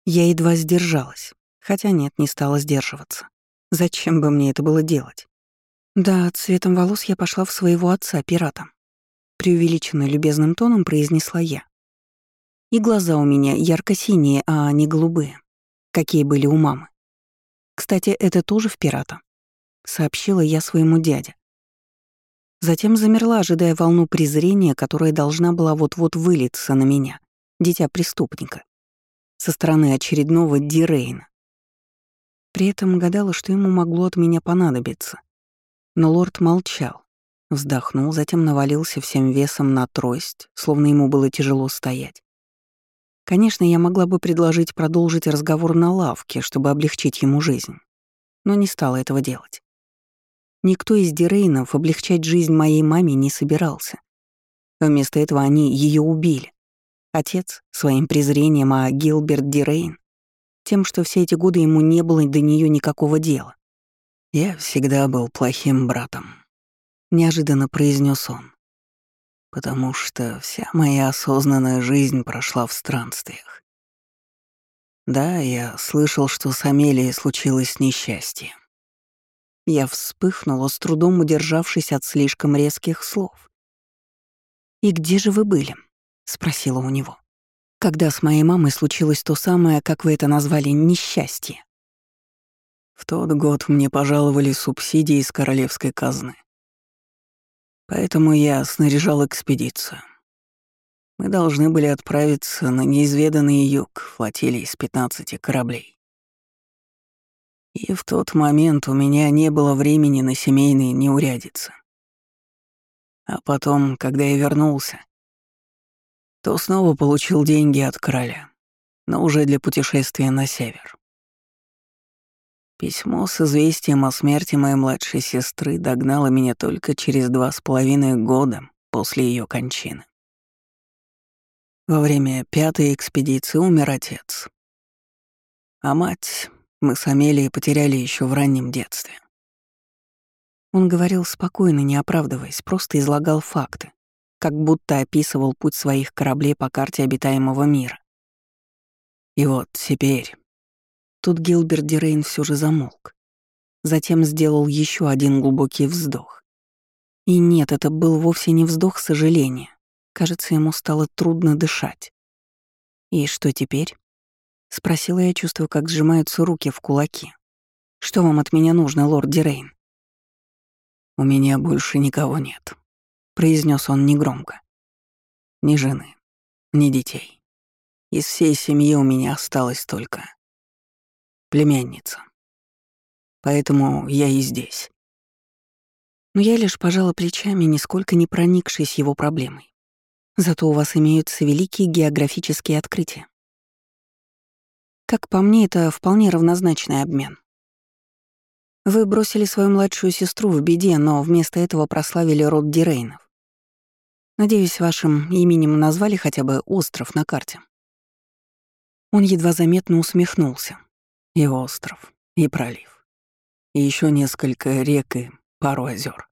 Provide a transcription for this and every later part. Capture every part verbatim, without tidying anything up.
Я едва сдержалась. Хотя нет, не стала сдерживаться. Зачем бы мне это было делать? Да, цветом волос я пошла в своего отца, пирата. Преувеличенно любезным тоном произнесла я. И глаза у меня ярко-синие, а не голубые, какие были у мамы. Кстати, это тоже в пирата, сообщила я своему дяде. Затем замерла, ожидая волну презрения, которая должна была вот-вот вылиться на меня, дитя преступника, со стороны очередного Дирейна. При этом гадала, что ему могло от меня понадобиться. Но лорд молчал, вздохнул, затем навалился всем весом на трость, словно ему было тяжело стоять. Конечно, я могла бы предложить продолжить разговор на лавке, чтобы облегчить ему жизнь, но не стала этого делать. Никто из Дирейнов облегчать жизнь моей маме не собирался. Вместо этого они ее убили. Отец — своим презрением, а Гилберт Дирейн — тем, что все эти годы ему не было до нее никакого дела. «Я всегда был плохим братом», — неожиданно произнес он, «потому что вся моя осознанная жизнь прошла в странствиях. Да, я слышал, что с Амелией случилось несчастье». Я вспыхнула, с трудом удержавшись от слишком резких слов. «И где же вы были?» — спросила у него. «Когда с моей мамой случилось то самое, как вы это назвали, несчастье?» В тот год мне пожаловали субсидии из королевской казны. Поэтому я снаряжал экспедицию. Мы должны были отправиться на неизведанный юг флотилии из пятнадцати кораблей. И в тот момент у меня не было времени на семейные неурядицы. А потом, когда я вернулся, то снова получил деньги от короля, но уже для путешествия на север. Письмо с известием о смерти моей младшей сестры догнало меня только через два с половиной года после ее кончины. Во время пятой экспедиции умер отец. А мать мы с Амелией потеряли еще в раннем детстве. Он говорил спокойно, не оправдываясь, просто излагал факты, как будто описывал путь своих кораблей по карте обитаемого мира. И вот теперь... Тут Гилберт Дирейн все же замолк. Затем сделал еще один глубокий вздох. И нет, это был вовсе не вздох сожаления. Кажется, ему стало трудно дышать. «И что теперь?» — спросила я, чувствуя, как сжимаются руки в кулаки. «Что вам от меня нужно, лорд Дирейн?» «У меня больше никого нет», — произнес он негромко. «Ни жены, ни детей. Из всей семьи у меня осталась только племянница. Поэтому я и здесь». Но я лишь пожала плечами, нисколько не проникшись его проблемой. Зато у вас имеются великие географические открытия. Как по мне, это вполне равнозначный обмен. Вы бросили свою младшую сестру в беде, но вместо этого прославили род Дирейнов. Надеюсь, вашим именем назвали хотя бы остров на карте. Он едва заметно усмехнулся. И остров, и пролив, и еще несколько рек и пару озер.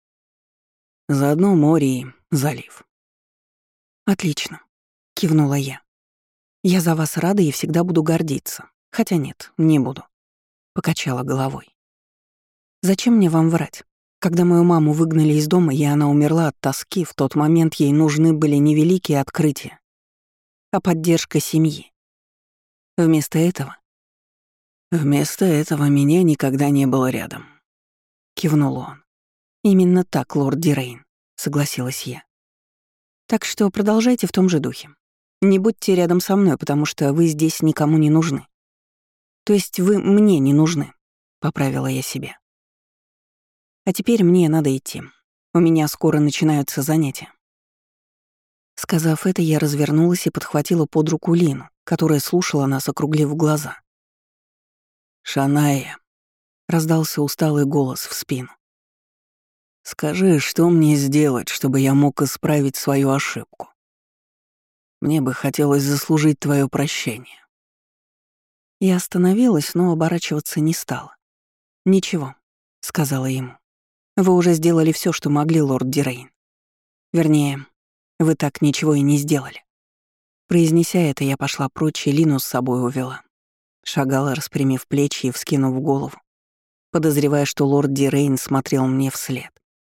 Заодно море и залив. «Отлично», — кивнула я. «Я за вас рада и всегда буду гордиться. Хотя нет, не буду», — покачала головой. «Зачем мне вам врать? Когда мою маму выгнали из дома, и она умерла от тоски, в тот момент ей нужны были не великие открытия, а поддержка семьи. Вместо этого...» «Вместо этого меня никогда не было рядом», — кивнул он. «Именно так, лорд Дирейн», — согласилась я. «Так что продолжайте в том же духе. Не будьте рядом со мной, потому что вы здесь никому не нужны. То есть вы мне не нужны», — поправила я себя. «А теперь мне надо идти. У меня скоро начинаются занятия». Сказав это, я развернулась и подхватила под руку Лину, которая слушала нас, округлив глаза. «Шаная», — раздался усталый голос в спину. «Скажи, что мне сделать, чтобы я мог исправить свою ошибку? Мне бы хотелось заслужить твое прощение». Я остановилась, но оборачиваться не стала. «Ничего», — сказала ему. «Вы уже сделали все, что могли, лорд Дирейн. Вернее, вы так ничего и не сделали». Произнеся это, я пошла прочь и Лину с собой увела. Шагала, распрямив плечи и вскинув голову, подозревая, что лорд Дирейн смотрел мне вслед.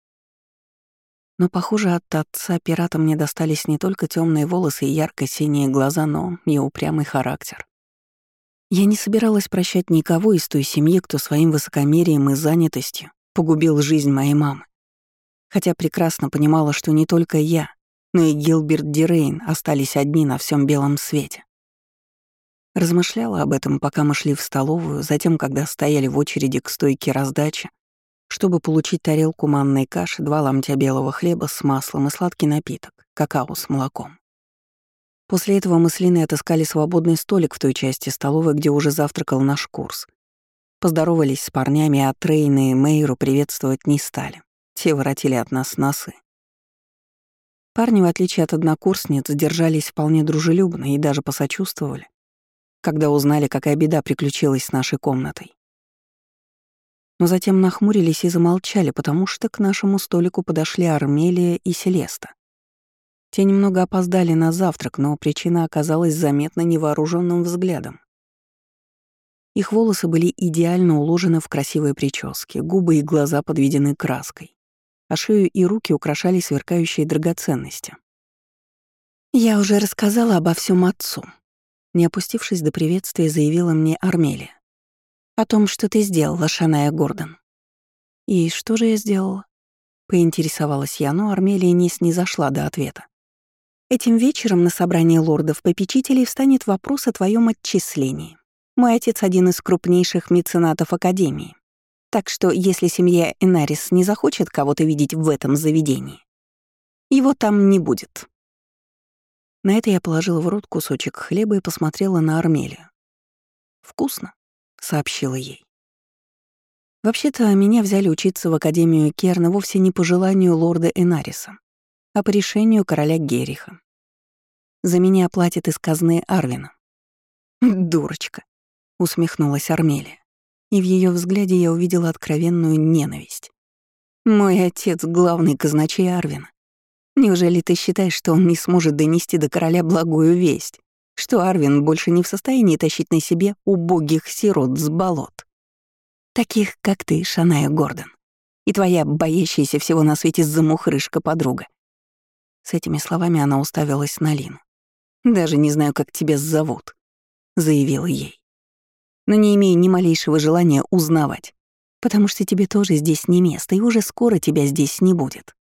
Но, похоже, от отца пирата мне достались не только темные волосы и ярко-синие глаза, но и упрямый характер. Я не собиралась прощать никого из той семьи, кто своим высокомерием и занятостью погубил жизнь моей мамы. Хотя прекрасно понимала, что не только я, но и Гилберт Дирейн остались одни на всем белом свете. Размышляла об этом, пока мы шли в столовую, затем, когда стояли в очереди к стойке раздачи, чтобы получить тарелку манной каши, два ломтя белого хлеба с маслом и сладкий напиток — какао с молоком. После этого мы с Линой отыскали свободный столик в той части столовой, где уже завтракал наш курс. Поздоровались с парнями, а Трейна и Мэйру приветствовать не стали. Те воротили от нас носы. Парни, в отличие от однокурсниц, держались вполне дружелюбно и даже посочувствовали, когда узнали, какая беда приключилась с нашей комнатой. Но затем нахмурились и замолчали, потому что к нашему столику подошли Армелия и Селеста. Те немного опоздали на завтрак, но причина оказалась заметна невооруженным взглядом. Их волосы были идеально уложены в красивые прически, губы и глаза подведены краской, а шею и руки украшали сверкающие драгоценности. «Я уже рассказала обо всем отцу», — не опустившись до приветствия, заявила мне Армелия. «О том, что ты сделала, Шаная Гордон». «И что же я сделала?» — поинтересовалась я, но Армелия не снизошла до ответа. «Этим вечером на собрании лордов-попечителей встанет вопрос о твоем отчислении. Мой отец — один из крупнейших меценатов Академии. Так что, если семья Энарис не захочет кого-то видеть в этом заведении, его там не будет». На это я положила в рот кусочек хлеба и посмотрела на Армелию. «Вкусно», — сообщила ей. Вообще-то, меня взяли учиться в Академию Керна вовсе не по желанию лорда Энариса, а по решению короля Гериха. За меня платят из казны Арвина. «Дурочка», — усмехнулась Армелия, и в ее взгляде я увидела откровенную ненависть. «Мой отец — главный казначей Арвина. Неужели ты считаешь, что он не сможет донести до короля благую весть, что Арвин больше не в состоянии тащить на себе убогих сирот с болот? Таких, как ты, Шаная Гордон, и твоя боящаяся всего на свете замухрышка-подруга». С этими словами она уставилась на Лину. «Даже не знаю, как тебя зовут», — заявила ей. «Но не имею ни малейшего желания узнавать, потому что тебе тоже здесь не место, и уже скоро тебя здесь не будет».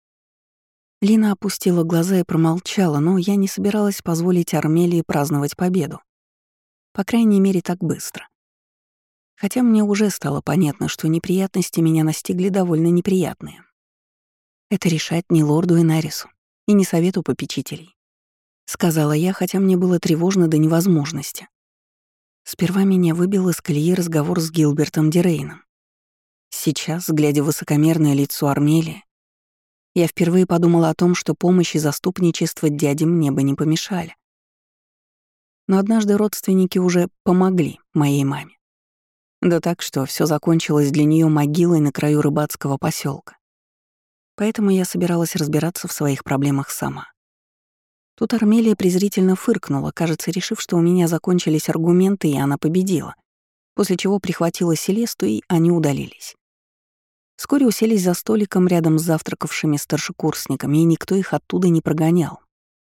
Лина опустила глаза и промолчала, но я не собиралась позволить Армелии праздновать победу. По крайней мере, так быстро. Хотя мне уже стало понятно, что неприятности меня настигли довольно неприятные. Это решать не лорду Энарису и не совету попечителей, сказала я, хотя мне было тревожно до невозможности. Сперва меня выбил из колеи разговор с Гилбертом Дирейном. Сейчас, глядя в высокомерное лицо Армелии, я впервые подумала о том, что помощь и заступничество дяде мне бы не помешали. Но однажды родственники уже помогли моей маме. Да так, что все закончилось для нее могилой на краю рыбацкого поселка. Поэтому я собиралась разбираться в своих проблемах сама. Тут Армелия презрительно фыркнула, кажется, решив, что у меня закончились аргументы, и она победила, после чего прихватила Селесту, и они удалились. Вскоре уселись за столиком рядом с завтракавшими старшекурсниками, и никто их оттуда не прогонял.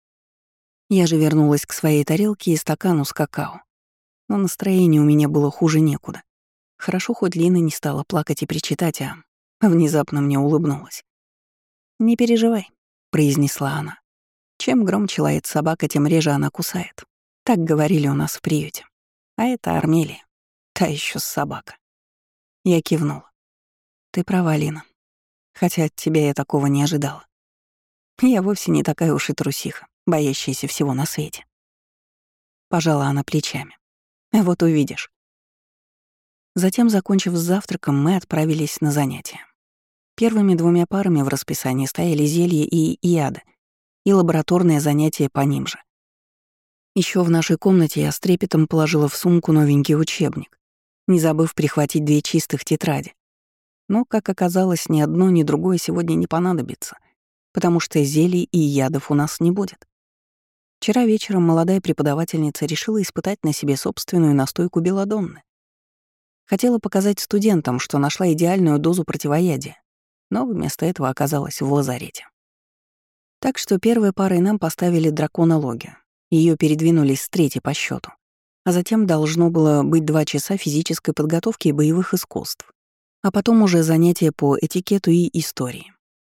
Я же вернулась к своей тарелке и стакану с какао. Но настроение у меня было хуже некуда. Хорошо, хоть Лина не стала плакать и причитать, а внезапно мне улыбнулась. «Не переживай», — произнесла она. «Чем громче лает собака, тем реже она кусает. Так говорили у нас в приюте. А это Армелия, та еще собака». Я кивнула. «Ты права, Лина. Хотя от тебя я такого не ожидала. Я вовсе не такая уж и трусиха, боящаяся всего на свете». Пожала она плечами. «Вот увидишь». Затем, закончив с завтраком, мы отправились на занятия. Первыми двумя парами в расписании стояли зелье и яды, и лабораторное занятие по ним же. Еще в нашей комнате я с трепетом положила в сумку новенький учебник, не забыв прихватить две чистых тетради. Но, как оказалось, ни одно, ни другое сегодня не понадобится, потому что зелий и ядов у нас не будет. Вчера вечером молодая преподавательница решила испытать на себе собственную настойку белладонны. Хотела показать студентам, что нашла идеальную дозу противоядия, но вместо этого оказалась в лазарете. Так что первой парой нам поставили драконологию. Ее передвинули с третьей по счету. А затем должно было быть два часа физической подготовки и боевых искусств. А потом уже занятия по этикету и истории.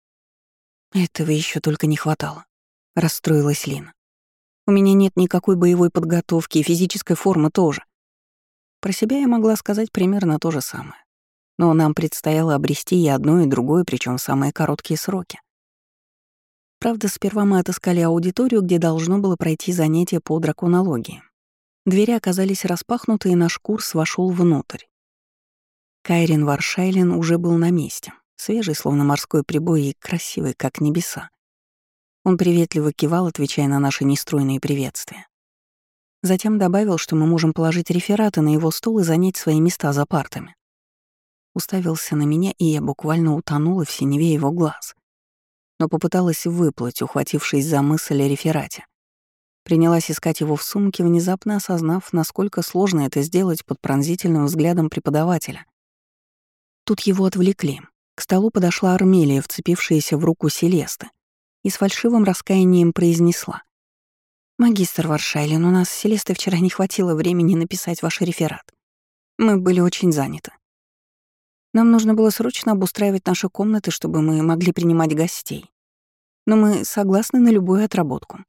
Этого еще только не хватало, расстроилась Лина. У меня нет никакой боевой подготовки и физической формы тоже. Про себя я могла сказать примерно то же самое. Но нам предстояло обрести и одно, и другое, причем в самые короткие сроки. Правда, сперва мы отыскали аудиторию, где должно было пройти занятие по драконологии. Двери оказались распахнуты, и наш курс вошел внутрь. Кайрин Варшайлен уже был на месте, свежий, словно морской прибой, и красивый, как небеса. Он приветливо кивал, отвечая на наши нестройные приветствия. Затем добавил, что мы можем положить рефераты на его стол и занять свои места за партами. Уставился на меня, и я буквально утонула в синеве его глаз. Но попыталась выплыть, ухватившись за мысль о реферате. Принялась искать его в сумке, внезапно осознав, насколько сложно это сделать под пронзительным взглядом преподавателя. Тут его отвлекли. К столу подошла Армелия, вцепившаяся в руку Селесты, и с фальшивым раскаянием произнесла: «Магистр Варшайлен, у нас с Селестой вчера не хватило времени написать ваш реферат. Мы были очень заняты. Нам нужно было срочно обустраивать наши комнаты, чтобы мы могли принимать гостей. Но мы согласны на любую отработку».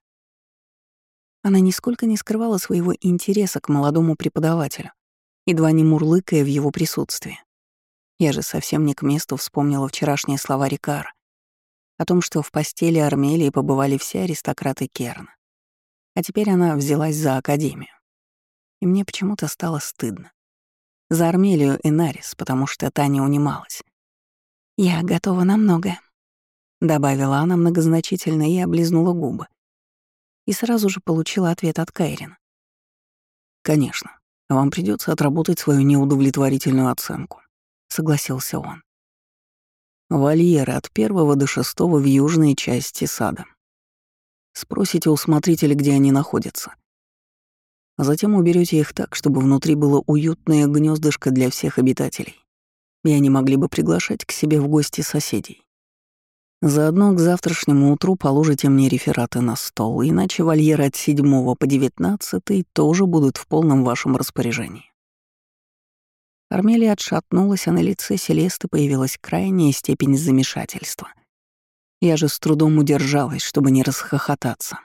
Она нисколько не скрывала своего интереса к молодому преподавателю, едва не мурлыкая в его присутствии. Я же совсем не к месту вспомнила вчерашние слова Рикара о том, что в постели Армелии побывали все аристократы Керна. А теперь она взялась за Академию. И мне почему-то стало стыдно. За Армелию и Нарис, потому что та не унималась. «Я готова на многое», — добавила она многозначительно и облизнула губы. И сразу же получила ответ от Кайрина. «Конечно, вам придется отработать свою неудовлетворительную оценку», — согласился он. «Вольеры от первого до шестого в южной части сада. Спросите у смотрителя, где они находятся. А затем уберете их так, чтобы внутри было уютное гнездышко для всех обитателей, и они могли бы приглашать к себе в гости соседей. Заодно к завтрашнему утру положите мне рефераты на стол, иначе вольеры от седьмого по девятнадцатый тоже будут в полном вашем распоряжении». Армелия отшатнулась, а на лице Селесты появилась крайняя степень замешательства. Я же с трудом удержалась, чтобы не расхохотаться.